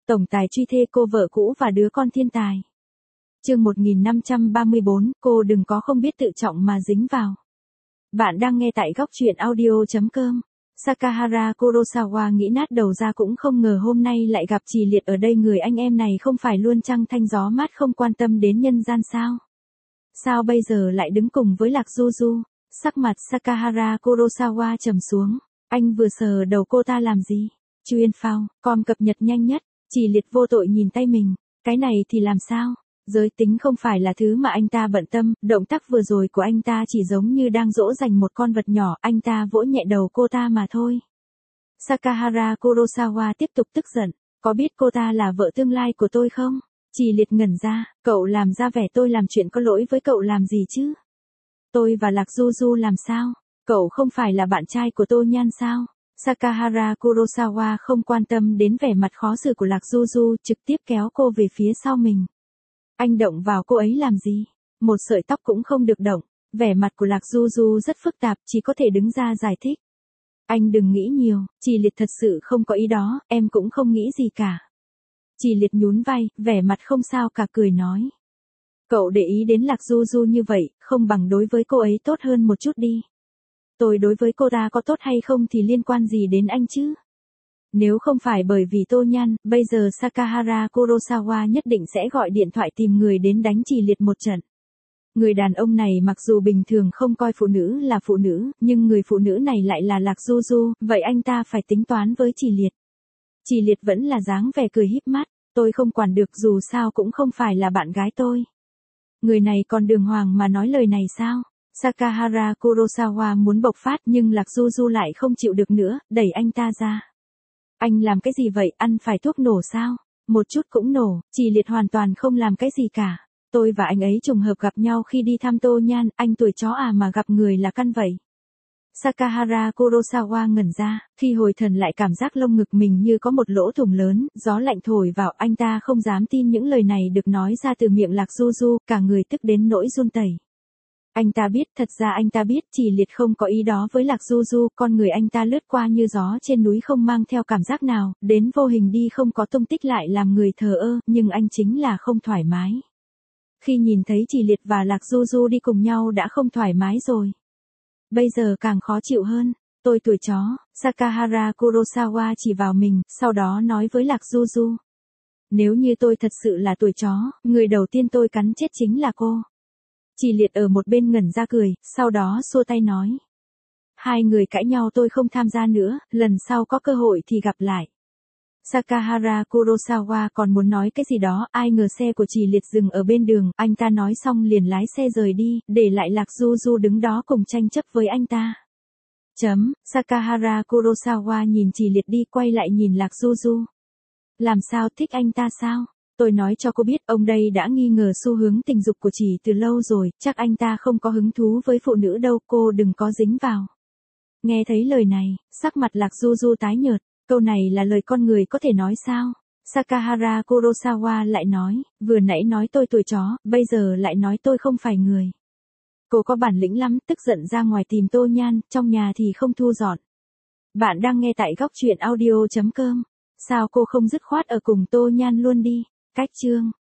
Tổng tài truy thê cô vợ cũ và đứa con thiên tài. Chương 1534, cô đừng có không biết tự trọng mà dính vào. Bạn đang nghe tại góc truyện audio.com. Sakahara Kurosawa nghĩ nát đầu ra cũng không ngờ hôm nay lại gặp Trì Liệt ở đây. Người anh em này không phải luôn trăng thanh gió mát không quan tâm đến nhân gian sao? Sao bây giờ lại đứng cùng với Lạc Du Du? Sắc mặt Sakahara Kurosawa trầm xuống. Anh vừa sờ đầu cô ta làm gì? Chuyên phao, com cập nhật nhanh nhất. Trì Liệt vô tội nhìn tay mình. Cái này thì làm sao? Giới tính không phải là thứ mà anh ta bận tâm, động tác vừa rồi của anh ta chỉ giống như đang dỗ dành một con vật nhỏ, anh ta vỗ nhẹ đầu cô ta mà thôi. Sakahara Kurosawa tiếp tục tức giận, có biết cô ta là vợ tương lai của tôi không? Trì Liệt ngẩn ra, cậu làm ra vẻ tôi làm chuyện có lỗi với cậu làm gì chứ? Tôi và Lạc Du Du làm sao? Cậu không phải là bạn trai của tôi Nhan sao? Sakahara Kurosawa không quan tâm đến vẻ mặt khó xử của Lạc Du Du, trực tiếp kéo cô về phía sau mình. Anh động vào cô ấy làm gì? Một sợi tóc cũng không được động. Vẻ mặt của Lạc Du Du rất phức tạp, chỉ có thể đứng ra giải thích. Anh đừng nghĩ nhiều, Trì Liệt thật sự không có ý đó, em cũng không nghĩ gì cả. Trì Liệt nhún vai, vẻ mặt không sao cả cười nói. Cậu để ý đến Lạc Du Du như vậy, không bằng đối với cô ấy tốt hơn một chút đi. Tôi đối với cô ta có tốt hay không thì liên quan gì đến anh chứ? Nếu không phải bởi vì Tô Nhan, bây giờ Sakahara Kurosawa nhất định sẽ gọi điện thoại tìm người đến đánh Trì Liệt một trận. Người đàn ông này mặc dù bình thường không coi phụ nữ là phụ nữ, nhưng người phụ nữ này lại là Lạc Du Du, vậy anh ta phải tính toán với Trì Liệt. Trì Liệt vẫn là dáng vẻ cười híp mắt, tôi không quản được dù sao cũng không phải là bạn gái tôi. Người này còn đường hoàng mà nói lời này sao? Sakahara Kurosawa muốn bộc phát nhưng Lạc Du Du lại không chịu được nữa, đẩy anh ta ra. Anh làm cái gì vậy, ăn phải thuốc nổ sao? Một chút cũng nổ, Trì Liệt hoàn toàn không làm cái gì cả. Tôi và anh ấy trùng hợp gặp nhau khi đi thăm Tô Nhan, anh tuổi chó à mà gặp người là căn vậy. Sakahara Kurosawa ngẩn ra, khi hồi thần lại cảm giác lông ngực mình như có một lỗ thủng lớn, gió lạnh thổi vào, anh ta không dám tin những lời này được nói ra từ miệng Lạc Du Du, cả người tức đến nỗi run tẩy. Anh ta biết, thật ra anh ta biết Trì Liệt không có ý đó với Lạc Du Du, con người anh ta lướt qua như gió trên núi không mang theo cảm giác nào, đến vô hình đi không có tung tích lại làm người thờ ơ, nhưng anh chính là không thoải mái. Khi nhìn thấy Trì Liệt và Lạc Du Du đi cùng nhau đã không thoải mái rồi. Bây giờ càng khó chịu hơn, tôi tuổi chó, Sakahara Kurosawa chỉ vào mình, sau đó nói với Lạc Du Du. Nếu như tôi thật sự là tuổi chó, người đầu tiên tôi cắn chết chính là cô. Trì Liệt ở một bên ngẩn ra cười, sau đó xua tay nói. Hai người cãi nhau tôi không tham gia nữa, lần sau có cơ hội thì gặp lại. Sakahara Kurosawa còn muốn nói cái gì đó, ai ngờ xe của Trì Liệt dừng ở bên đường, anh ta nói xong liền lái xe rời đi, để lại Lạc Du Du đứng đó cùng tranh chấp với anh ta. Sakahara Kurosawa nhìn Trì Liệt đi quay lại nhìn Lạc Du Du. Làm sao, thích anh ta sao? Tôi nói cho cô biết ông đây đã nghi ngờ xu hướng tình dục của Trì từ lâu rồi, chắc anh ta không có hứng thú với phụ nữ đâu, cô đừng có dính vào. Nghe thấy lời này, sắc mặt Lạc Du Du tái nhợt, câu này là lời con người có thể nói sao? Sakahara Kurosawa lại nói, vừa nãy nói tôi tuổi chó, bây giờ lại nói tôi không phải người. Cô có bản lĩnh lắm, tức giận ra ngoài tìm Tô Nhan, trong nhà thì không thu dọn. Bạn đang nghe tại góc truyện audio.com. Sao cô không dứt khoát ở cùng Tô Nhan luôn đi? Cách chương